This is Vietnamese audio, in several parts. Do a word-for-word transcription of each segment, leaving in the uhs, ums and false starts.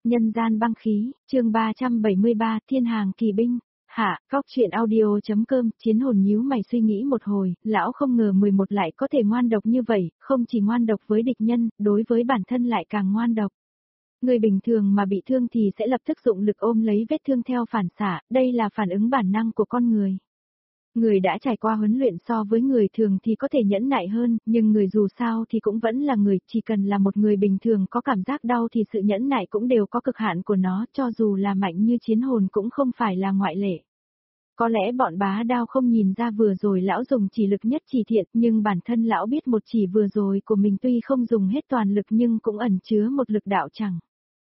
Nhân gian băng khí, chương ba trăm bảy mươi ba, Thiên hàng kỳ binh. Hạ, góc chuyện audio.com, Chiến hồn nhíu mày suy nghĩ một hồi, lão không ngờ mười một lại có thể ngoan độc như vậy, không chỉ ngoan độc với địch nhân, đối với bản thân lại càng ngoan độc. Người bình thường mà bị thương thì sẽ lập tức dụng lực ôm lấy vết thương theo phản xạ, đây là phản ứng bản năng của con người. Người đã trải qua huấn luyện so với người thường thì có thể nhẫn nại hơn, nhưng người dù sao thì cũng vẫn là người, chỉ cần là một người bình thường có cảm giác đau thì sự nhẫn nại cũng đều có cực hạn của nó, cho dù là mạnh như chiến hồn cũng không phải là ngoại lệ. Có lẽ bọn bá đao không nhìn ra vừa rồi lão dùng chỉ lực nhất chỉ thiện, nhưng bản thân lão biết một chỉ vừa rồi của mình tuy không dùng hết toàn lực nhưng cũng ẩn chứa một lực đạo chẳng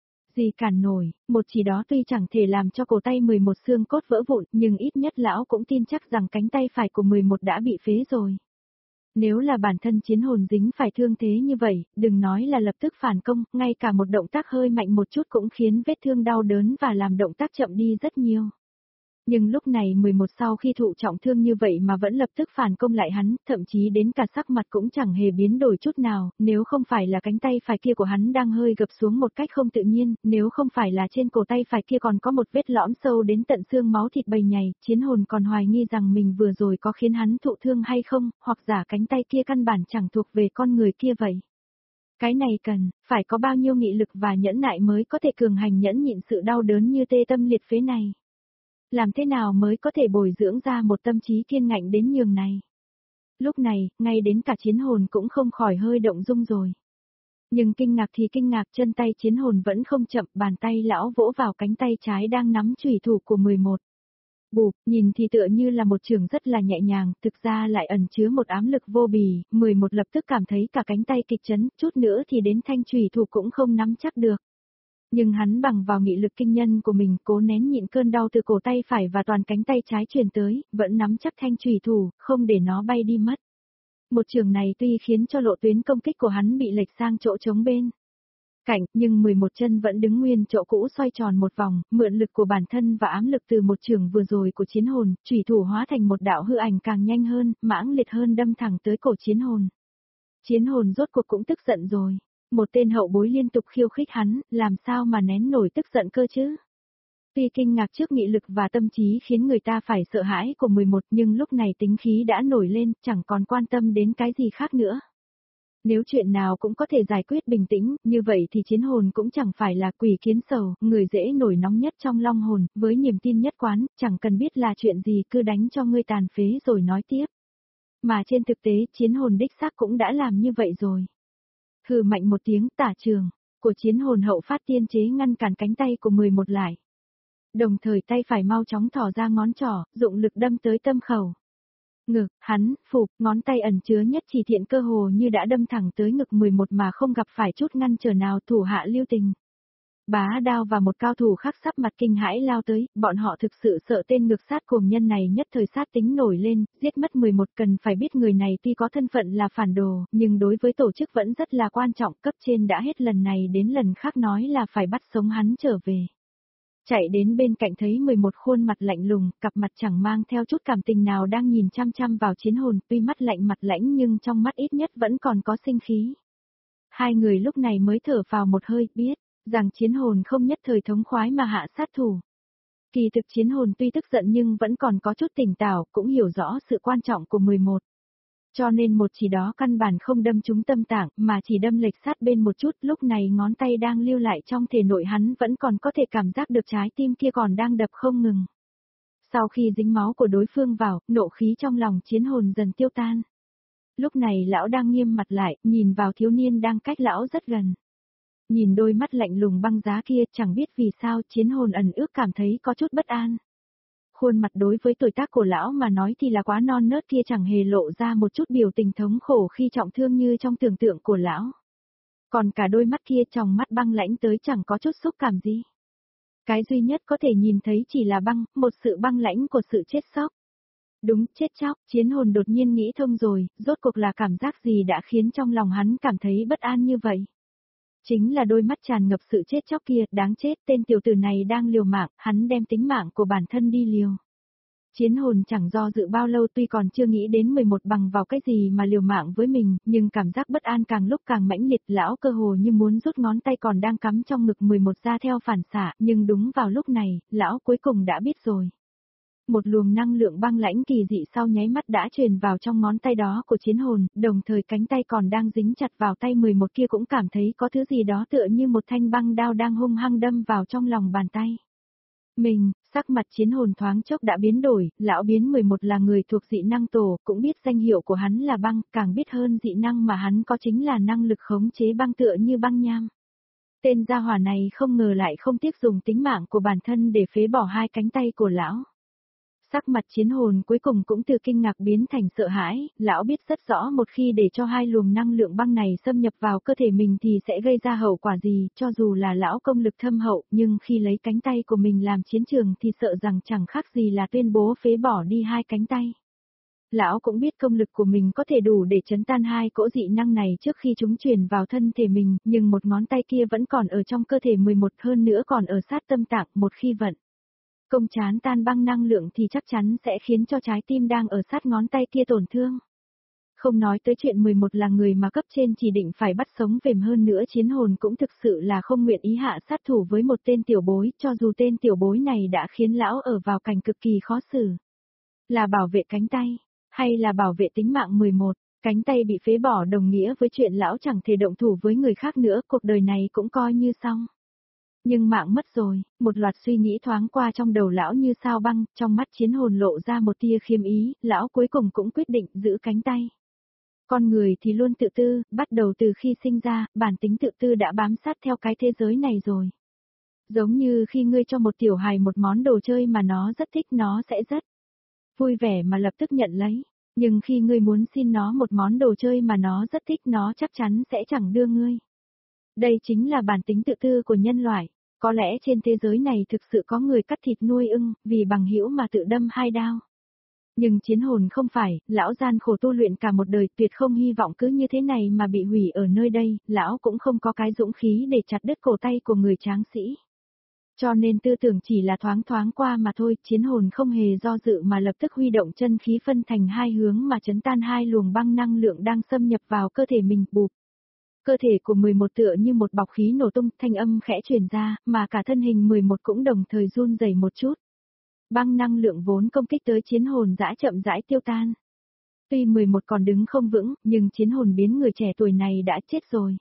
gì cản nổi, một chỉ đó tuy chẳng thể làm cho cổ tay mười một xương cốt vỡ vụn, nhưng ít nhất lão cũng tin chắc rằng cánh tay phải của mười một đã bị phế rồi. Nếu là bản thân chiến hồn dính phải thương thế như vậy, đừng nói là lập tức phản công, ngay cả một động tác hơi mạnh một chút cũng khiến vết thương đau đớn và làm động tác chậm đi rất nhiều. Nhưng lúc này mười một sau khi thụ trọng thương như vậy mà vẫn lập tức phản công lại hắn, thậm chí đến cả sắc mặt cũng chẳng hề biến đổi chút nào, nếu không phải là cánh tay phải kia của hắn đang hơi gập xuống một cách không tự nhiên, nếu không phải là trên cổ tay phải kia còn có một vết lõm sâu đến tận xương máu thịt bầy nhầy, chiến hồn còn hoài nghi rằng mình vừa rồi có khiến hắn thụ thương hay không, hoặc giả cánh tay kia căn bản chẳng thuộc về con người kia vậy. Cái này cần, phải có bao nhiêu nghị lực và nhẫn nại mới có thể cường hành nhẫn nhịn sự đau đớn như tê tâm liệt phế này. Làm thế nào mới có thể bồi dưỡng ra một tâm trí kiên ngạnh đến nhường này? Lúc này, ngay đến cả chiến hồn cũng không khỏi hơi động dung rồi. Nhưng kinh ngạc thì kinh ngạc, chân tay chiến hồn vẫn không chậm, bàn tay lão vỗ vào cánh tay trái đang nắm chủy thủ của mười một. Bụp, nhìn thì tựa như là một trường rất là nhẹ nhàng, thực ra lại ẩn chứa một ám lực vô bì, mười một lập tức cảm thấy cả cánh tay kịch chấn, chút nữa thì đến thanh chủy thủ cũng không nắm chắc được. Nhưng hắn bằng vào nghị lực kinh nhân của mình cố nén nhịn cơn đau từ cổ tay phải và toàn cánh tay trái truyền tới, vẫn nắm chắc thanh chủy thủ, không để nó bay đi mất. Một trường này tuy khiến cho lộ tuyến công kích của hắn bị lệch sang chỗ trống bên cạnh, nhưng mười một chân vẫn đứng nguyên chỗ cũ xoay tròn một vòng, mượn lực của bản thân và ám lực từ một trường vừa rồi của chiến hồn, chủy thủ hóa thành một đạo hư ảnh càng nhanh hơn, mãng liệt hơn đâm thẳng tới cổ chiến hồn. Chiến hồn rốt cuộc cũng tức giận rồi. Một tên hậu bối liên tục khiêu khích hắn, làm sao mà nén nổi tức giận cơ chứ? Tuy kinh ngạc trước nghị lực và tâm trí khiến người ta phải sợ hãi của mười một, nhưng lúc này tính khí đã nổi lên, chẳng còn quan tâm đến cái gì khác nữa. Nếu chuyện nào cũng có thể giải quyết bình tĩnh, như vậy thì chiến hồn cũng chẳng phải là quỷ kiến sầu, người dễ nổi nóng nhất trong long hồn, với niềm tin nhất quán, chẳng cần biết là chuyện gì cứ đánh cho ngươi tàn phế rồi nói tiếp. Mà trên thực tế chiến hồn đích xác cũng đã làm như vậy rồi. Hừ mạnh một tiếng, tả trường của chiến hồn hậu phát tiên chế ngăn cản cánh tay của mười một lại. Đồng thời tay phải mau chóng thò ra ngón trỏ, dụng lực đâm tới tâm khẩu. Ngực, hắn, phục, ngón tay ẩn chứa nhất chỉ thiện cơ hồ như đã đâm thẳng tới ngực mười một mà không gặp phải chút ngăn trở nào, thủ hạ lưu tình. Bá đao và một cao thủ khác sắp mặt kinh hãi lao tới, bọn họ thực sự sợ tên ngược sát cuồng nhân này nhất thời sát tính nổi lên, giết mất mười một. Cần phải biết người này tuy có thân phận là phản đồ, nhưng đối với tổ chức vẫn rất là quan trọng, cấp trên đã hết lần này đến lần khác nói là phải bắt sống hắn trở về. Chạy đến bên cạnh thấy mười một khuôn mặt lạnh lùng, cặp mặt chẳng mang theo chút cảm tình nào đang nhìn chăm chăm vào chiến hồn, tuy mắt lạnh mặt lãnh nhưng trong mắt ít nhất vẫn còn có sinh khí. Hai người lúc này mới thở vào một hơi, biết rằng chiến hồn không nhất thời thống khoái mà hạ sát thủ. Kỳ thực chiến hồn tuy tức giận nhưng vẫn còn có chút tỉnh táo, cũng hiểu rõ sự quan trọng của mười một. Cho nên một chỉ đó căn bản không đâm trúng tâm tạng, mà chỉ đâm lệch sát bên một chút, lúc này ngón tay đang lưu lại trong thể nội hắn vẫn còn có thể cảm giác được trái tim kia còn đang đập không ngừng. Sau khi dính máu của đối phương vào, nộ khí trong lòng chiến hồn dần tiêu tan. Lúc này lão đang nghiêm mặt lại, nhìn vào thiếu niên đang cách lão rất gần. Nhìn đôi mắt lạnh lùng băng giá kia, chẳng biết vì sao chiến hồn ẩn ước cảm thấy có chút bất an. Khuôn mặt đối với tuổi tác của lão mà nói thì là quá non nớt kia chẳng hề lộ ra một chút biểu tình thống khổ khi trọng thương như trong tưởng tượng của lão. Còn cả đôi mắt kia trong mắt băng lãnh tới chẳng có chút xúc cảm gì. Cái duy nhất có thể nhìn thấy chỉ là băng, một sự băng lãnh của sự chết chóc. Đúng, chết chóc, chiến hồn đột nhiên nghĩ thông rồi, rốt cuộc là cảm giác gì đã khiến trong lòng hắn cảm thấy bất an như vậy. Chính là đôi mắt tràn ngập sự chết chóc kia, đáng chết, tên tiểu tử này đang liều mạng, hắn đem tính mạng của bản thân đi liều. Chiến hồn chẳng do dự bao lâu, tuy còn chưa nghĩ đến mười một bằng vào cái gì mà liều mạng với mình, nhưng cảm giác bất an càng lúc càng mãnh liệt, lão cơ hồ như muốn rút ngón tay còn đang cắm trong ngực mười một ra theo phản xạ, nhưng đúng vào lúc này, lão cuối cùng đã biết rồi. Một luồng năng lượng băng lãnh kỳ dị sau nháy mắt đã truyền vào trong ngón tay đó của chiến hồn, đồng thời cánh tay còn đang dính chặt vào tay mười một kia cũng cảm thấy có thứ gì đó tựa như một thanh băng đao đang hung hăng đâm vào trong lòng bàn tay. Mình, sắc mặt chiến hồn thoáng chốc đã biến đổi, lão biến mười một là người thuộc dị năng tổ, cũng biết danh hiệu của hắn là băng, càng biết hơn dị năng mà hắn có chính là năng lực khống chế băng tựa như băng nham. Tên gia hỏa này không ngờ lại không tiếc dùng tính mạng của bản thân để phế bỏ hai cánh tay của lão. Sắc mặt chiến hồn cuối cùng cũng từ kinh ngạc biến thành sợ hãi, lão biết rất rõ một khi để cho hai luồng năng lượng băng này xâm nhập vào cơ thể mình thì sẽ gây ra hậu quả gì, cho dù là lão công lực thâm hậu, nhưng khi lấy cánh tay của mình làm chiến trường thì sợ rằng chẳng khác gì là tuyên bố phế bỏ đi hai cánh tay. Lão cũng biết công lực của mình có thể đủ để chấn tan hai cỗ dị năng này trước khi chúng truyền vào thân thể mình, nhưng một ngón tay kia vẫn còn ở trong cơ thể mười một, hơn nữa còn ở sát tâm tạng, một khi vận công chán tan băng năng lượng thì chắc chắn sẽ khiến cho trái tim đang ở sát ngón tay kia tổn thương. Không nói tới chuyện mười một là người mà cấp trên chỉ định phải bắt sống vềm, hơn nữa chiến hồn cũng thực sự là không nguyện ý hạ sát thủ với một tên tiểu bối, cho dù tên tiểu bối này đã khiến lão ở vào cảnh cực kỳ khó xử. Là bảo vệ cánh tay, hay là bảo vệ tính mạng mười một, cánh tay bị phế bỏ đồng nghĩa với chuyện lão chẳng thể động thủ với người khác nữa, cuộc đời này cũng coi như xong. Nhưng mạng mất rồi, một loạt suy nghĩ thoáng qua trong đầu lão như sao băng, trong mắt chiến hồn lộ ra một tia khiêm ý, lão cuối cùng cũng quyết định giữ cánh tay. Con người thì luôn tự tư, bắt đầu từ khi sinh ra, bản tính tự tư đã bám sát theo cái thế giới này rồi. Giống như khi ngươi cho một tiểu hài một món đồ chơi mà nó rất thích, nó sẽ rất vui vẻ mà lập tức nhận lấy. Nhưng khi ngươi muốn xin nó một món đồ chơi mà nó rất thích, nó chắc chắn sẽ chẳng đưa ngươi. Đây chính là bản tính tự tư của nhân loại. Có lẽ trên thế giới này thực sự có người cắt thịt nuôi ưng, vì bằng hữu mà tự đâm hai đao. Nhưng chiến hồn không phải, lão gian khổ tu luyện cả một đời, tuyệt không hy vọng cứ như thế này mà bị hủy ở nơi đây, lão cũng không có cái dũng khí để chặt đứt cổ tay của người tráng sĩ. Cho nên tư tưởng chỉ là thoáng thoáng qua mà thôi, chiến hồn không hề do dự mà lập tức huy động chân khí phân thành hai hướng mà chấn tan hai luồng băng năng lượng đang xâm nhập vào cơ thể mình, bụp. Cơ thể của mười một tựa như một bọc khí nổ tung, thanh âm khẽ truyền ra, mà cả thân hình mười một cũng đồng thời run rẩy một chút. Băng năng lượng vốn công kích tới chiến hồn dã chậm rãi tiêu tan. Tuy mười một còn đứng không vững, nhưng chiến hồn biến người trẻ tuổi này đã chết rồi.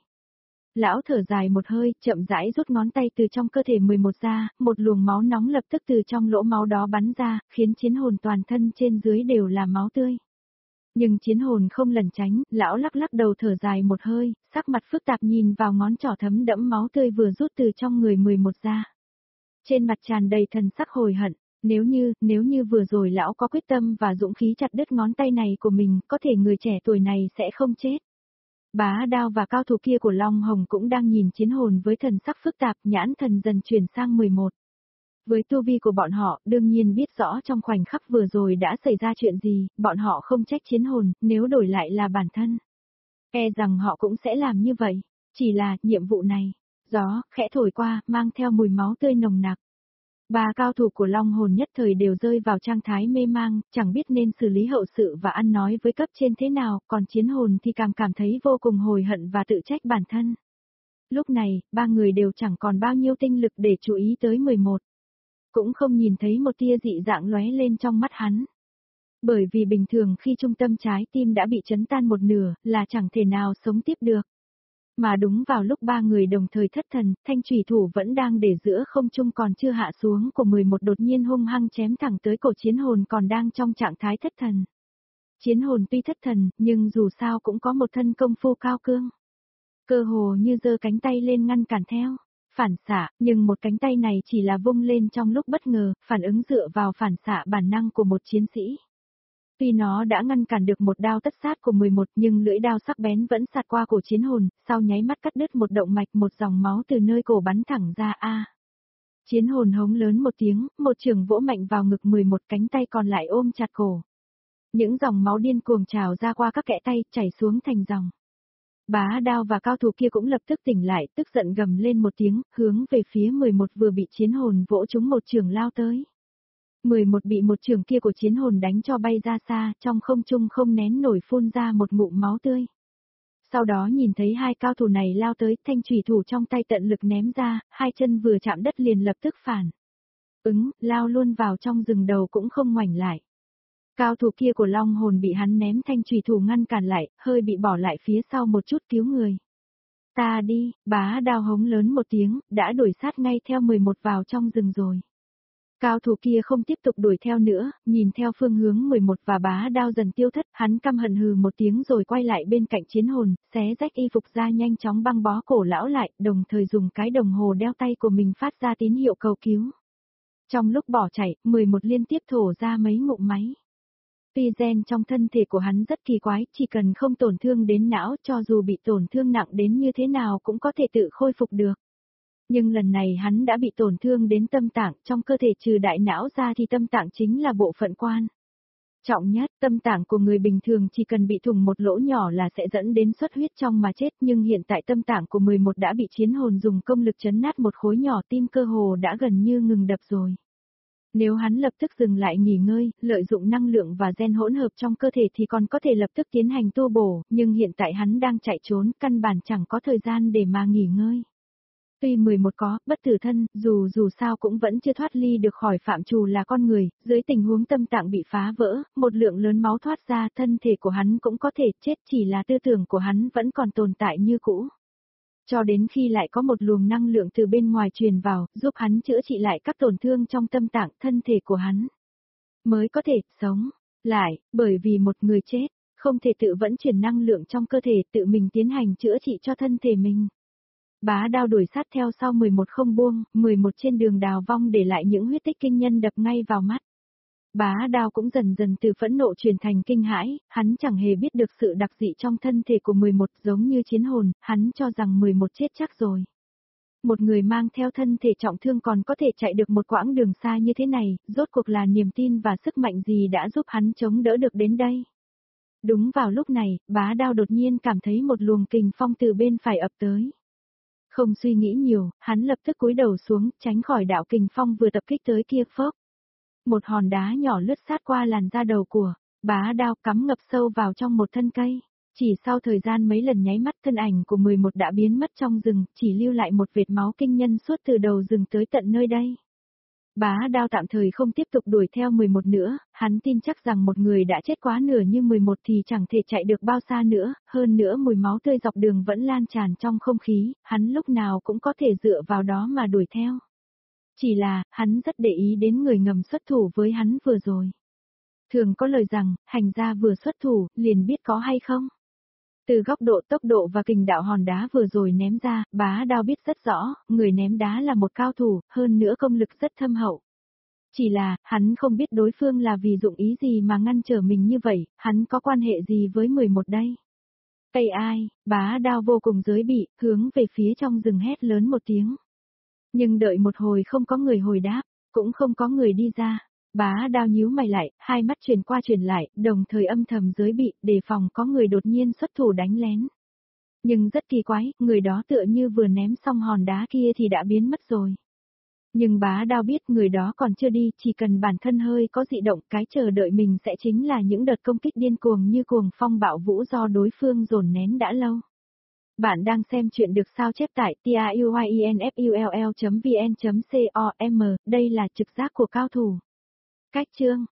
Lão thở dài một hơi, chậm rãi rút ngón tay từ trong cơ thể mười một ra, một luồng máu nóng lập tức từ trong lỗ máu đó bắn ra, khiến chiến hồn toàn thân trên dưới đều là máu tươi. Nhưng chiến hồn không lẩn tránh, lão lắc lắc đầu thở dài một hơi, sắc mặt phức tạp nhìn vào ngón trỏ thấm đẫm máu tươi vừa rút từ trong người mười một ra. Trên mặt tràn đầy thần sắc hồi hận, nếu như, nếu như vừa rồi lão có quyết tâm và dũng khí chặt đứt ngón tay này của mình, có thể người trẻ tuổi này sẽ không chết. Bá Đao và cao thủ kia của Long Hồng cũng đang nhìn chiến hồn với thần sắc phức tạp, nhãn thần dần chuyển sang mười một. Với tu vi của bọn họ, đương nhiên biết rõ trong khoảnh khắc vừa rồi đã xảy ra chuyện gì, bọn họ không trách chiến hồn, nếu đổi lại là bản thân. E rằng họ cũng sẽ làm như vậy, chỉ là, nhiệm vụ này, gió, khẽ thổi qua, mang theo mùi máu tươi nồng nặc. Ba cao thủ của Long Hồn nhất thời đều rơi vào trạng thái mê mang, chẳng biết nên xử lý hậu sự và ăn nói với cấp trên thế nào, còn chiến hồn thì càng cảm thấy vô cùng hối hận và tự trách bản thân. Lúc này, ba người đều chẳng còn bao nhiêu tinh lực để chú ý tới mười một. Cũng không nhìn thấy một tia dị dạng lóe lên trong mắt hắn. Bởi vì bình thường khi trung tâm trái tim đã bị chấn tan một nửa, là chẳng thể nào sống tiếp được. Mà đúng vào lúc ba người đồng thời thất thần, thanh chủy thủ vẫn đang để giữa không trung còn chưa hạ xuống của mười một đột nhiên hung hăng chém thẳng tới cổ chiến hồn còn đang trong trạng thái thất thần. Chiến hồn tuy thất thần, nhưng dù sao cũng có một thân công phu cao cương. Cơ hồ như giơ cánh tay lên ngăn cản theo. Phản xạ, nhưng một cánh tay này chỉ là vung lên trong lúc bất ngờ, phản ứng dựa vào phản xạ bản năng của một chiến sĩ. Tuy nó đã ngăn cản được một đao tất sát của mười một nhưng lưỡi đao sắc bén vẫn xạt qua cổ chiến hồn, sau nháy mắt cắt đứt một động mạch, một dòng máu từ nơi cổ bắn thẳng ra a. Chiến hồn hống lớn một tiếng, một chưởng vỗ mạnh vào ngực mười một, cánh tay còn lại ôm chặt cổ. Những dòng máu điên cuồng trào ra qua các kẽ tay, chảy xuống thành dòng. Bá Đao và cao thủ kia cũng lập tức tỉnh lại, tức giận gầm lên một tiếng, hướng về phía mười một vừa bị chiến hồn vỗ trúng một chưởng lao tới. mười một bị một trường kia của chiến hồn đánh cho bay ra xa, trong không trung không nén nổi phun ra một ngụm máu tươi. Sau đó nhìn thấy hai cao thủ này lao tới, thanh chủy thủ trong tay tận lực ném ra, hai chân vừa chạm đất liền lập tức phản ứng, lao luôn vào trong rừng đầu cũng không ngoảnh lại. Cao thủ kia của Long hồn bị hắn ném thanh chủy thủ ngăn cản lại, hơi bị bỏ lại phía sau một chút cứu người. Ta đi, Bá Đao hống lớn một tiếng, đã đuổi sát ngay theo mười một vào trong rừng rồi. Cao thủ kia không tiếp tục đuổi theo nữa, nhìn theo phương hướng mười một và Bá Đao dần tiêu thất, hắn căm hận hừ một tiếng rồi quay lại bên cạnh chiến hồn, xé rách y phục ra nhanh chóng băng bó cổ lão lại, đồng thời dùng cái đồng hồ đeo tay của mình phát ra tín hiệu cầu cứu. Trong lúc bỏ chạy, mười một liên tiếp thổ ra mấy ngụm máy. Tuy gen trong thân thể của hắn rất kỳ quái, chỉ cần không tổn thương đến não, cho dù bị tổn thương nặng đến như thế nào cũng có thể tự khôi phục được. Nhưng lần này hắn đã bị tổn thương đến tâm tạng, trong cơ thể trừ đại não ra thì tâm tạng chính là bộ phận quan trọng nhất. Tâm tạng của người bình thường chỉ cần bị thủng một lỗ nhỏ là sẽ dẫn đến xuất huyết trong mà chết, nhưng hiện tại tâm tạng của mười một đã bị chiến hồn dùng công lực chấn nát một khối nhỏ, tim cơ hồ đã gần như ngừng đập rồi. Nếu hắn lập tức dừng lại nghỉ ngơi, lợi dụng năng lượng và gen hỗn hợp trong cơ thể thì còn có thể lập tức tiến hành tu bổ, nhưng hiện tại hắn đang chạy trốn, căn bản chẳng có thời gian để mà nghỉ ngơi. Tuy mười một có, bất tử thân, dù dù sao cũng vẫn chưa thoát ly được khỏi phạm trù là con người, dưới tình huống tâm tạng bị phá vỡ, một lượng lớn máu thoát ra, thân thể của hắn cũng có thể chết, chỉ là tư tưởng của hắn vẫn còn tồn tại như cũ. Cho đến khi lại có một luồng năng lượng từ bên ngoài truyền vào, giúp hắn chữa trị lại các tổn thương trong tâm tạng, thân thể của hắn mới có thể sống lại, bởi vì một người chết, không thể tự vẫn chuyển năng lượng trong cơ thể, tự mình tiến hành chữa trị cho thân thể mình. Bá Đao đuổi sát theo sau mười một không buông, mười một trên đường đào vong để lại những huyết tích kinh nhân đập ngay vào mắt. Bá Đao cũng dần dần từ phẫn nộ chuyển thành kinh hãi, hắn chẳng hề biết được sự đặc dị trong thân thể của mười một, giống như chiến hồn, hắn cho rằng mười một chết chắc rồi. Một người mang theo thân thể trọng thương còn có thể chạy được một quãng đường xa như thế này, rốt cuộc là niềm tin và sức mạnh gì đã giúp hắn chống đỡ được đến đây. Đúng vào lúc này, Bá Đao đột nhiên cảm thấy một luồng kình phong từ bên phải ập tới. Không suy nghĩ nhiều, hắn lập tức cúi đầu xuống, tránh khỏi đạo kình phong vừa tập kích tới kia. Phốc. Một hòn đá nhỏ lướt sát qua làn da đầu của Bá Đao, cắm ngập sâu vào trong một thân cây. Chỉ sau thời gian mấy lần nháy mắt, thân ảnh của mười một đã biến mất trong rừng, chỉ lưu lại một vệt máu kinh nhân suốt từ đầu rừng tới tận nơi đây. Bá Đao tạm thời không tiếp tục đuổi theo mười một nữa, hắn tin chắc rằng một người đã chết quá nửa như mười một thì chẳng thể chạy được bao xa nữa, hơn nữa mùi máu tươi dọc đường vẫn lan tràn trong không khí, hắn lúc nào cũng có thể dựa vào đó mà đuổi theo. Chỉ là, hắn rất để ý đến người ngầm xuất thủ với hắn vừa rồi. Thường có lời rằng, hành gia vừa xuất thủ, liền biết có hay không. Từ góc độ tốc độ và kình đạo hòn đá vừa rồi ném ra, Bá Đao biết rất rõ, người ném đá là một cao thủ, hơn nữa công lực rất thâm hậu. Chỉ là, hắn không biết đối phương là vì dụng ý gì mà ngăn trở mình như vậy, hắn có quan hệ gì với mười một đây. Ây ai, Bá Đao vô cùng giới bị, hướng về phía trong rừng hét lớn một tiếng. Nhưng đợi một hồi không có người hồi đáp, cũng không có người đi ra. Bá Đao nhíu mày lại, hai mắt chuyển qua chuyển lại, đồng thời âm thầm giới bị, đề phòng có người đột nhiên xuất thủ đánh lén. Nhưng rất kỳ quái, người đó tựa như vừa ném xong hòn đá kia thì đã biến mất rồi. Nhưng Bá Đao biết người đó còn chưa đi, chỉ cần bản thân hơi có dị động, cái chờ đợi mình sẽ chính là những đợt công kích điên cuồng như cuồng phong bạo vũ do đối phương dồn nén đã lâu. Bạn đang xem chuyện được sao chép tại truyinfull chấm vn chấm com, đây là trực giác của cao thủ. Cách chương